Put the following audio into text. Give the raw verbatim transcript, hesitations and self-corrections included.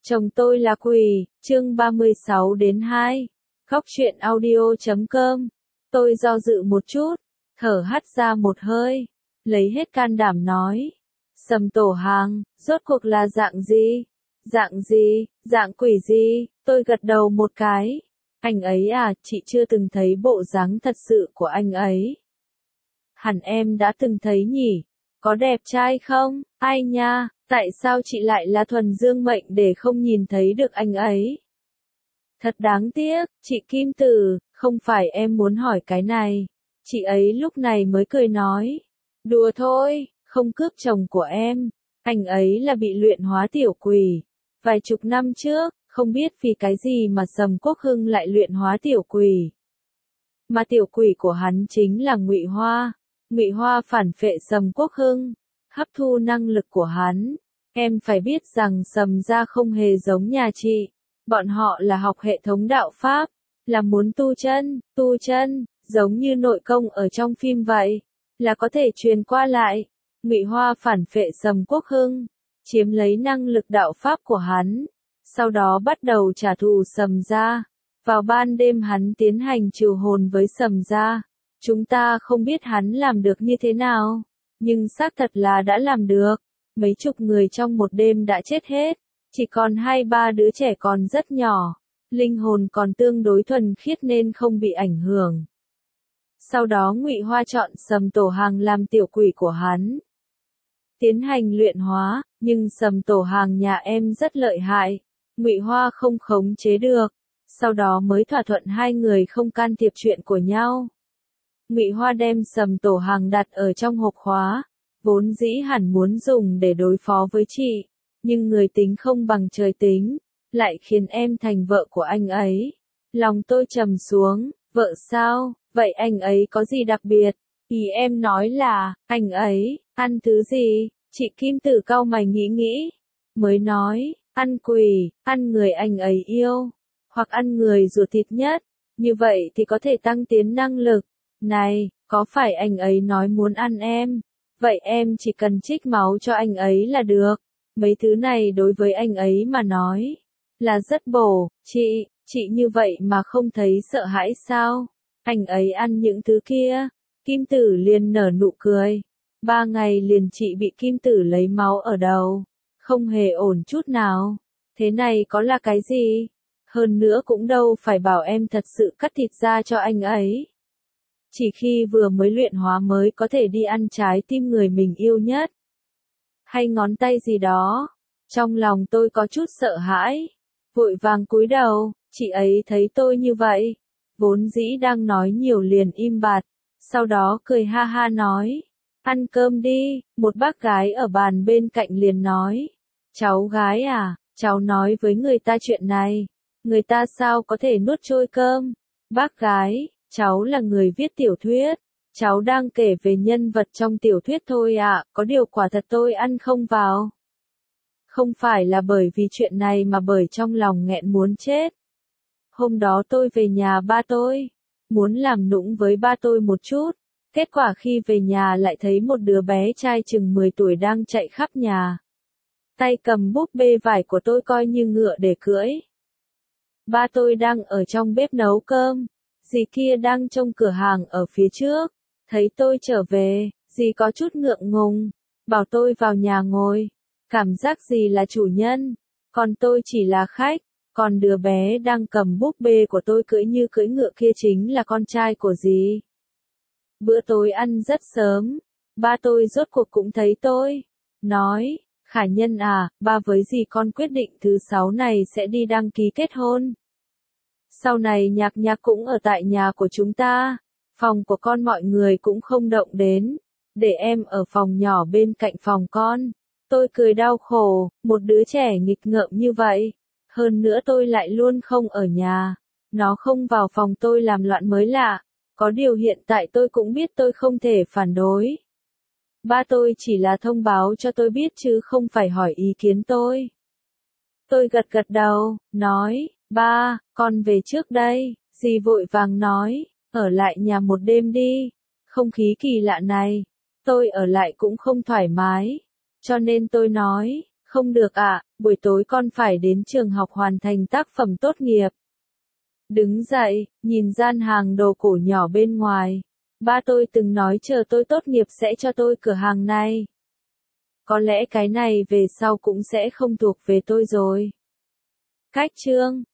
Chồng tôi là quỷ, chương ba mươi sáu đến hai. Góc truyện audio chấm com. Tôi do dự một chút, thở hắt ra một hơi, lấy hết can đảm nói. Sầm tổ hàng, rốt cuộc là dạng gì? Dạng gì? Dạng quỷ gì? Tôi gật đầu một cái. Anh ấy à, chị chưa từng thấy bộ dáng thật sự của anh ấy. Hẳn em đã từng thấy nhỉ? Có đẹp trai không? Ai nha, tại sao chị lại là thuần dương mệnh để không nhìn thấy được anh ấy? Thật đáng tiếc, chị Kim Tử, không phải em muốn hỏi cái này. Chị ấy lúc này mới cười nói. Đùa thôi, không cướp chồng của em. Anh ấy là bị luyện hóa tiểu quỷ. Vài chục năm trước, không biết vì cái gì mà Sầm Quốc Hưng lại luyện hóa tiểu quỷ. Mà tiểu quỷ của hắn chính là Ngụy Hoa. Ngụy Hoa phản phệ Sầm Quốc Hưng, hấp thu năng lực của hắn. Em phải biết rằng Sầm gia không hề giống nhà chị. Bọn họ là học hệ thống đạo Pháp, là muốn tu chân, tu chân, giống như nội công ở trong phim vậy, là có thể truyền qua lại. Ngụy Hoa phản phệ Sầm Quốc Hưng, chiếm lấy năng lực đạo Pháp của hắn, sau đó bắt đầu trả thù Sầm gia. Vào ban đêm hắn tiến hành trừ hồn với Sầm gia. Chúng ta không biết hắn làm được như thế nào, nhưng xác thật là đã làm được. Mấy chục người trong một đêm đã chết hết, chỉ còn hai ba đứa trẻ còn rất nhỏ, linh hồn còn tương đối thuần khiết nên không bị ảnh hưởng. Sau đó Ngụy Hoa chọn Sầm Tổ Hàng làm tiểu quỷ của hắn, tiến hành luyện hóa, nhưng Sầm Tổ Hàng nhà em rất lợi hại, Ngụy Hoa không khống chế được, sau đó mới thỏa thuận hai người không can thiệp chuyện của nhau. Ngụy Hoa đem Sầm Tổ Hàng đặt ở trong hộp khóa, vốn dĩ hẳn muốn dùng để đối phó với chị, nhưng người tính không bằng trời tính, lại khiến em thành vợ của anh ấy. Lòng tôi trầm xuống, vợ sao, vậy anh ấy có gì đặc biệt? Ý em nói là, anh ấy, ăn thứ gì? Chị Kim Tử cau mày nghĩ nghĩ, mới nói, ăn quỷ, ăn người anh ấy yêu, hoặc ăn người ruột thịt nhất, như vậy thì có thể tăng tiến năng lực. Này, có phải anh ấy nói muốn ăn em? Vậy em chỉ cần trích máu cho anh ấy là được. Mấy thứ này đối với anh ấy mà nói là rất bổ. Chị, chị như vậy mà không thấy sợ hãi sao? Anh ấy ăn những thứ kia. Kim Tử liền nở nụ cười. Ba ngày liền chị bị Kim Tử lấy máu ở đầu. Không hề ổn chút nào. Thế này có là cái gì? Hơn nữa cũng đâu phải bảo em thật sự cắt thịt ra cho anh ấy. Chỉ khi vừa mới luyện hóa mới có thể đi ăn trái tim người mình yêu nhất. Hay ngón tay gì đó. Trong lòng tôi có chút sợ hãi. Vội vàng cúi đầu, chị ấy thấy tôi như vậy. Vốn dĩ đang nói nhiều liền im bặt. Sau đó cười ha ha nói. Ăn cơm đi, một bác gái ở bàn bên cạnh liền nói. Cháu gái à, cháu nói với người ta chuyện này. Người ta sao có thể nuốt trôi cơm? Bác gái. Cháu là người viết tiểu thuyết, cháu đang kể về nhân vật trong tiểu thuyết thôi ạ, có điều quả thật tôi ăn không vào. Không phải là bởi vì chuyện này mà bởi trong lòng nghẹn muốn chết. Hôm đó tôi về nhà ba tôi, muốn làm nũng với ba tôi một chút, kết quả khi về nhà lại thấy một đứa bé trai chừng mười tuổi đang chạy khắp nhà. Tay cầm búp bê vải của tôi coi như ngựa để cưỡi. Ba tôi đang ở trong bếp nấu cơm. Dì kia đang trông cửa hàng ở phía trước, thấy tôi trở về, dì có chút ngượng ngùng, bảo tôi vào nhà ngồi, cảm giác dì là chủ nhân, còn tôi chỉ là khách, còn đứa bé đang cầm búp bê của tôi cưỡi như cưỡi ngựa kia chính là con trai của dì. Bữa tối ăn rất sớm, ba tôi rốt cuộc cũng thấy tôi, nói, Khả Nhân à, ba với dì con quyết định thứ sáu này sẽ đi đăng ký kết hôn. Sau này Nhạc Nhạc cũng ở tại nhà của chúng ta, phòng của con mọi người cũng không động đến, để em ở phòng nhỏ bên cạnh phòng con. Tôi cười đau khổ, một đứa trẻ nghịch ngợm như vậy, hơn nữa tôi lại luôn không ở nhà, nó không vào phòng tôi làm loạn mới lạ, có điều hiện tại tôi cũng biết tôi không thể phản đối. Ba tôi chỉ là thông báo cho tôi biết chứ không phải hỏi ý kiến tôi. Tôi gật gật đầu, nói, ba, con về trước đây, dì vội vàng nói, ở lại nhà một đêm đi, không khí kỳ lạ này, tôi ở lại cũng không thoải mái, cho nên tôi nói, Không được ạ, buổi tối con phải đến trường học hoàn thành tác phẩm tốt nghiệp. Đứng dậy, nhìn gian hàng đồ cổ nhỏ bên ngoài. Ba tôi từng nói chờ tôi tốt nghiệp sẽ cho tôi cửa hàng này. Có lẽ cái này về sau cũng sẽ không thuộc về tôi rồi. Cách chương